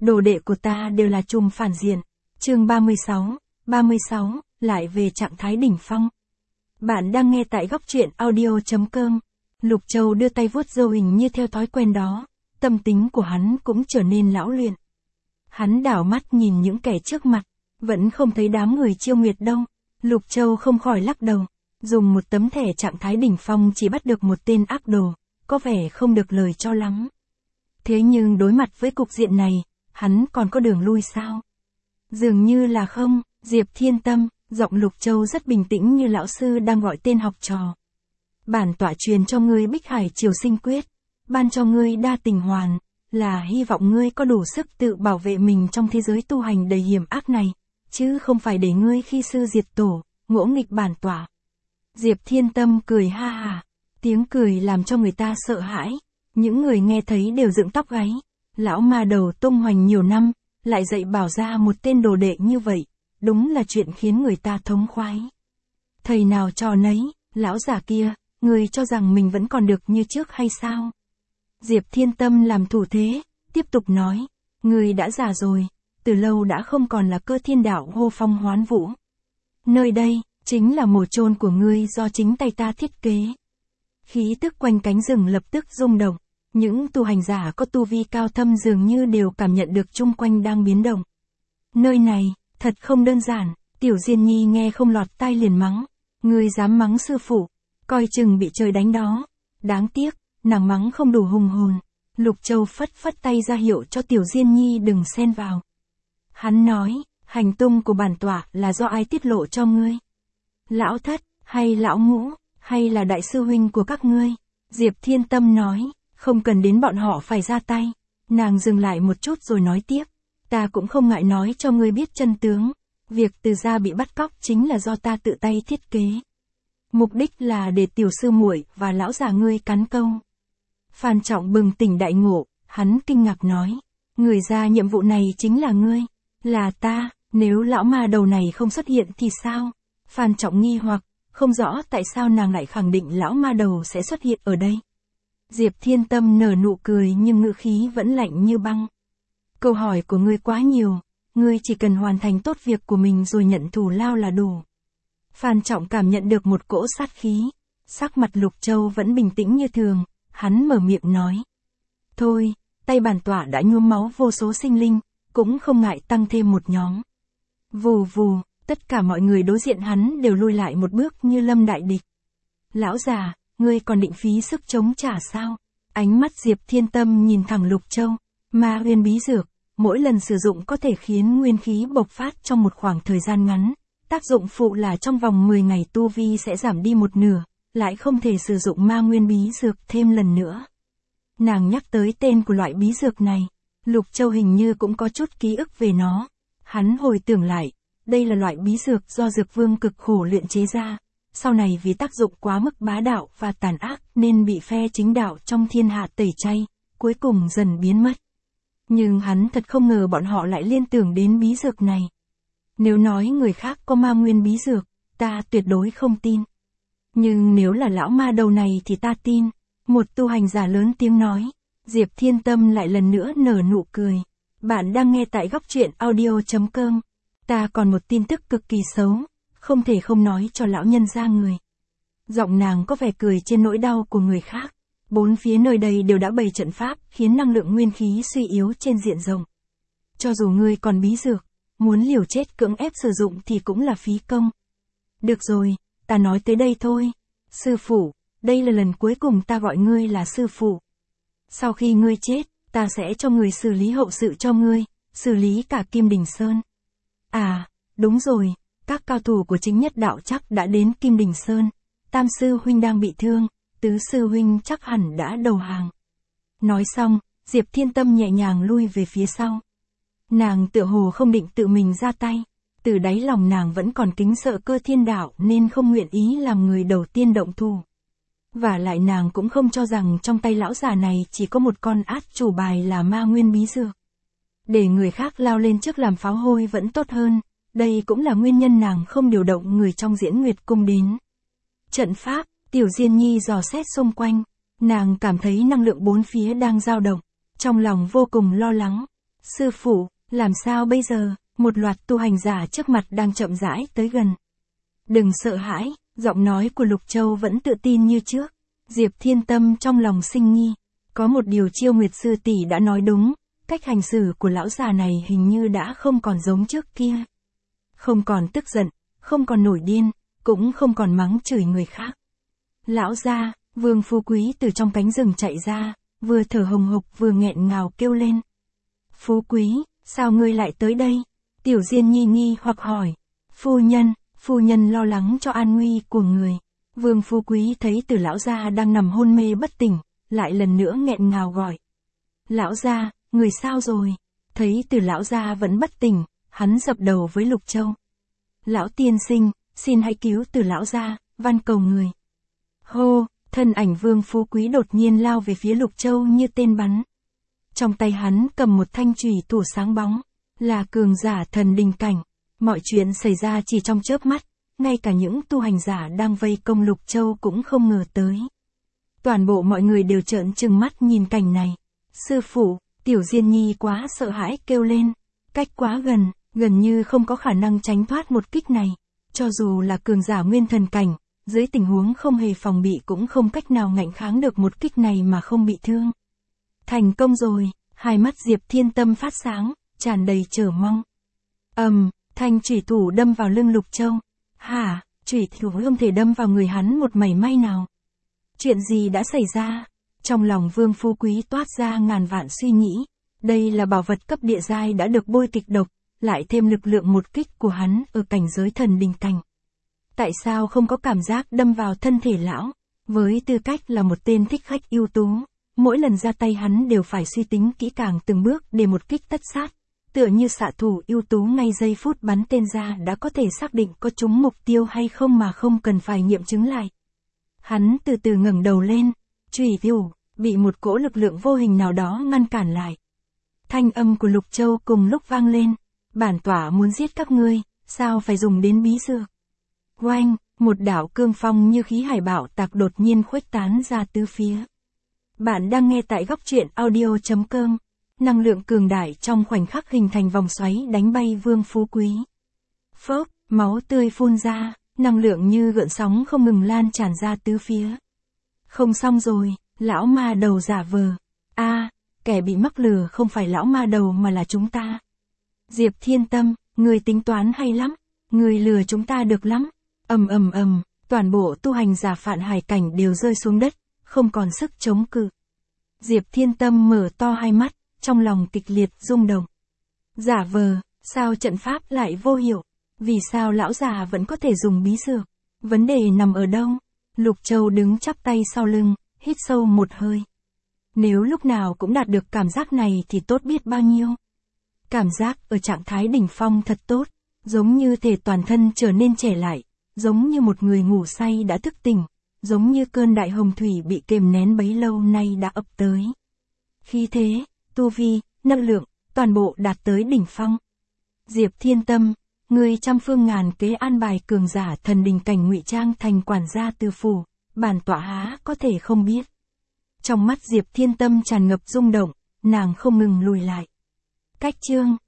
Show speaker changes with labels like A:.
A: đồ đệ của ta đều là trùm phản diện. Chương 36, lại về trạng thái đỉnh phong. Bạn đang nghe tại góc truyện audio.com. Lục Châu đưa tay vuốt râu hình như theo thói quen đó, tâm tính của hắn cũng trở nên lão luyện. Hắn đảo mắt nhìn những kẻ trước mặt, vẫn không thấy đám người Chiêu Nguyệt đâu. Lục Châu không khỏi lắc đầu, dùng một tấm thẻ trạng thái đỉnh phong chỉ bắt được một tên ác đồ, có vẻ không được lời cho lắm. Thế nhưng đối mặt với cục diện này, hắn còn có đường lui sao? Dường như là không. Diệp Thiên Tâm, giọng Lục Châu rất bình tĩnh như lão sư đang gọi tên học trò. Bản tọa truyền cho ngươi Bích Hải Triều Sinh Quyết, ban cho ngươi Đa Tình Hoàn, là hy vọng ngươi có đủ sức tự bảo vệ mình trong thế giới tu hành đầy hiểm ác này, chứ không phải để ngươi khi sư diệt tổ, ngỗ nghịch bản tọa. Diệp Thiên Tâm cười ha ha, tiếng cười làm cho người ta sợ hãi, những người nghe thấy đều dựng tóc gáy. Lão ma đầu tung hoành nhiều năm, lại dạy bảo ra một tên đồ đệ như vậy, đúng là chuyện khiến người ta thống khoái. Thầy nào trò nấy, lão già kia, người cho rằng mình vẫn còn được như trước hay sao? Diệp Thiên Tâm làm thủ thế, tiếp tục nói, người đã già rồi, từ lâu đã không còn là Cơ Thiên Đạo hô phong hoán vũ. Nơi đây, chính là mồ chôn của ngươi do chính tay ta thiết kế. Khí tức quanh cánh rừng lập tức rung động, những tu hành giả có tu vi cao thâm dường như đều cảm nhận được chung quanh đang biến động. Nơi này, thật không đơn giản. Tiểu Diên Nhi nghe không lọt tai liền mắng, ngươi dám mắng sư phụ, coi chừng bị trời đánh đó. Đáng tiếc, nàng mắng không đủ hùng hồn. Lục Châu phất phất tay ra hiệu cho Tiểu Diên Nhi đừng xen vào. Hắn nói, hành tung của bản tọa là do ai tiết lộ cho ngươi? Lão Thất, hay Lão Ngũ, hay là đại sư huynh của các ngươi? Diệp Thiên Tâm nói, không cần đến bọn họ phải ra tay. Nàng dừng lại một chút rồi nói tiếp, ta cũng không ngại nói cho ngươi biết chân tướng. Việc Từ gia bị bắt cóc chính là do ta tự tay thiết kế. Mục đích là để tiểu sư muội và lão già ngươi cắn câu. Phan Trọng bừng tỉnh đại ngộ, hắn kinh ngạc nói, người ra nhiệm vụ này chính là ngươi, là ta, nếu lão ma đầu này không xuất hiện thì sao? Phan Trọng nghi hoặc, không rõ tại sao nàng lại khẳng định lão ma đầu sẽ xuất hiện ở đây. Diệp Thiên Tâm nở nụ cười nhưng ngữ khí vẫn lạnh như băng. Câu hỏi của ngươi quá nhiều, ngươi chỉ cần hoàn thành tốt việc của mình rồi nhận thù lao là đủ. Phan Trọng cảm nhận được một cỗ sát khí, sắc mặt Lục Châu vẫn bình tĩnh như thường, hắn mở miệng nói. Thôi, tay bản tọa đã nhuốm máu vô số sinh linh, cũng không ngại tăng thêm một nhóm. Vù vù, tất cả mọi người đối diện hắn đều lui lại một bước như lâm đại địch. Lão già, ngươi còn định phí sức chống trả sao? Ánh mắt Diệp Thiên Tâm nhìn thẳng Lục Châu, Ma Nguyên bí dược, mỗi lần sử dụng có thể khiến nguyên khí bộc phát trong một khoảng thời gian ngắn, tác dụng phụ là trong vòng 10 ngày tu vi sẽ giảm đi một nửa, lại không thể sử dụng Ma Nguyên bí dược thêm lần nữa. Nàng nhắc tới tên của loại bí dược này, Lục Châu hình như cũng có chút ký ức về nó. Hắn hồi tưởng lại, đây là loại bí dược do Dược Vương cực khổ luyện chế ra, sau này vì tác dụng quá mức bá đạo và tàn ác nên bị phe chính đạo trong thiên hạ tẩy chay, cuối cùng dần biến mất. Nhưng hắn thật không ngờ bọn họ lại liên tưởng đến bí dược này. Nếu nói người khác có Ma Nguyên bí dược, ta tuyệt đối không tin. Nhưng nếu là lão ma đầu này thì ta tin. Một tu hành giả lớn tiếng nói. Diệp Thiên Tâm lại lần nữa nở nụ cười. Bạn đang nghe tại góc truyện audio.com. Ta còn một tin tức cực kỳ xấu, không thể không nói cho lão nhân ra người. Giọng nàng có vẻ cười trên nỗi đau của người khác. Bốn phía nơi đây đều đã bày trận pháp, khiến năng lượng nguyên khí suy yếu trên diện rộng. Cho dù ngươi còn bí dược, muốn liều chết cưỡng ép sử dụng thì cũng là phí công. Được rồi, ta nói tới đây thôi. Sư phụ, đây là lần cuối cùng ta gọi ngươi là sư phụ. Sau khi ngươi chết, ta sẽ cho người xử lý hậu sự cho ngươi, xử lý cả Kim Đình Sơn. À, đúng rồi, các cao thủ của chính nhất đạo chắc đã đến Kim Đình Sơn. Tam sư huynh đang bị thương, tứ sư huynh chắc hẳn đã đầu hàng. Nói xong, Diệp Thiên Tâm nhẹ nhàng lui về phía sau. Nàng tựa hồ không định tự mình ra tay, từ đáy lòng nàng vẫn còn kính sợ Cơ Thiên Đạo nên không nguyện ý làm người đầu tiên động thủ. Và lại nàng cũng không cho rằng trong tay lão già này chỉ có một con át chủ bài là Ma Nguyên bí dược. Để người khác lao lên trước làm pháo hôi vẫn tốt hơn, đây cũng là nguyên nhân nàng không điều động người trong Diễn Nguyệt Cung đến. Trận pháp, Tiểu Diên Nhi dò xét xung quanh, nàng cảm thấy năng lượng bốn phía đang dao động, trong lòng vô cùng lo lắng. Sư phụ, làm sao bây giờ? Một loạt tu hành giả trước mặt đang chậm rãi tới gần. Đừng sợ hãi, giọng nói của Lục Châu vẫn tự tin như trước. Diệp Thiên Tâm trong lòng sinh nghi. Có một điều Chiêu Nguyệt sư tỷ đã nói đúng, cách hành xử của lão già này hình như đã không còn giống trước kia. Không còn tức giận, không còn nổi điên, cũng không còn mắng chửi người khác. Lão gia, Vương Phú Quý từ trong cánh rừng chạy ra, vừa thở hồng hộc vừa nghẹn ngào kêu lên. Phú Quý, sao ngươi lại tới đây? Tiểu Diên Nhi nghi hoặc hỏi. Phu nhân lo lắng cho an nguy của người. Vương Phú Quý thấy Từ lão gia đang nằm hôn mê bất tỉnh, lại lần nữa nghẹn ngào gọi. Lão gia, người sao rồi? Thấy Từ lão gia vẫn bất tỉnh, hắn dập đầu với Lục Châu. Lão tiên sinh, xin hãy cứu Từ lão gia, van cầu người. Hô, thân ảnh Vương Phú Quý đột nhiên lao về phía Lục Châu như tên bắn. Trong tay hắn cầm một thanh chùy thủ sáng bóng, là cường giả thần đình cảnh. Mọi chuyện xảy ra chỉ trong chớp mắt, ngay cả những tu hành giả đang vây công Lục Châu cũng không ngờ tới. Toàn bộ mọi người đều trợn trừng mắt nhìn cảnh này. Sư phụ, Tiểu Diên Nhi quá sợ hãi kêu lên. Cách quá gần, gần như không có khả năng tránh thoát một kích này. Cho dù là cường giả nguyên thần cảnh, dưới tình huống không hề phòng bị cũng không cách nào ngạnh kháng được một kích này mà không bị thương. Thành công rồi, hai mắt Diệp Thiên Tâm phát sáng, tràn đầy chờ mong. Thanh chủy thủ đâm vào lưng Lục Châu. Hả, chủy thủ không thể đâm vào người hắn một mảy may nào. Chuyện gì đã xảy ra? Trong lòng Vương Phú Quý toát ra ngàn vạn suy nghĩ. Đây là bảo vật cấp địa giai đã được bôi kịch độc, lại thêm lực lượng một kích của hắn ở cảnh giới thần đình cảnh. Tại sao không có cảm giác đâm vào thân thể lão? Với tư cách là một tên thích khách ưu tú, mỗi lần ra tay hắn đều phải suy tính kỹ càng từng bước để một kích tất sát. Tựa như xạ thủ ưu tú ngay giây phút bắn tên ra đã có thể xác định có trúng mục tiêu hay không mà không cần phải nghiệm chứng lại. Hắn từ từ ngẩng đầu lên, chùy thủ bị một cỗ lực lượng vô hình nào đó ngăn cản lại. Thanh âm của Lục Châu cùng lúc vang lên. Bản tỏa muốn giết các ngươi, sao phải dùng đến bí dược? Oanh, một đạo cương phong như khí hải bạo tạc đột nhiên khuếch tán ra tứ phía. Bạn đang nghe tại góc truyện audio.com. Năng lượng cường đại trong khoảnh khắc hình thành vòng xoáy đánh bay Vương Phú Quý. Phốc, máu tươi phun ra, năng lượng như gợn sóng không ngừng lan tràn ra tứ phía. Không xong rồi, lão ma đầu giả vờ. Kẻ bị mắc lừa không phải lão ma đầu mà là chúng ta. Diệp Thiên Tâm, người tính toán hay lắm, người lừa chúng ta được lắm. Toàn bộ tu hành giả Phạn Hải cảnh đều rơi xuống đất, không còn sức chống cự. Diệp Thiên Tâm mở to hai mắt, trong lòng kịch liệt rung động. Giả vờ, sao trận pháp lại vô hiệu? Vì sao lão già vẫn có thể dùng bí dược? Vấn đề nằm ở đâu? Lục Châu đứng chắp tay sau lưng, hít sâu một hơi. Nếu lúc nào cũng đạt được cảm giác này thì tốt biết bao nhiêu. Cảm giác ở trạng thái đỉnh phong thật tốt, giống như thể toàn thân trở nên trẻ lại, giống như một người ngủ say đã thức tỉnh, giống như cơn đại hồng thủy bị kềm nén bấy lâu nay đã ập tới. Khí thế, tu vi, năng lượng, toàn bộ đạt tới đỉnh phong. Diệp Thiên Tâm, người trăm phương ngàn kế an bài cường giả thần đình cảnh ngụy trang thành quản gia Từ phủ, bản tọa há có thể không biết. Trong mắt Diệp Thiên Tâm tràn ngập rung động, nàng không ngừng lùi lại. Cách chương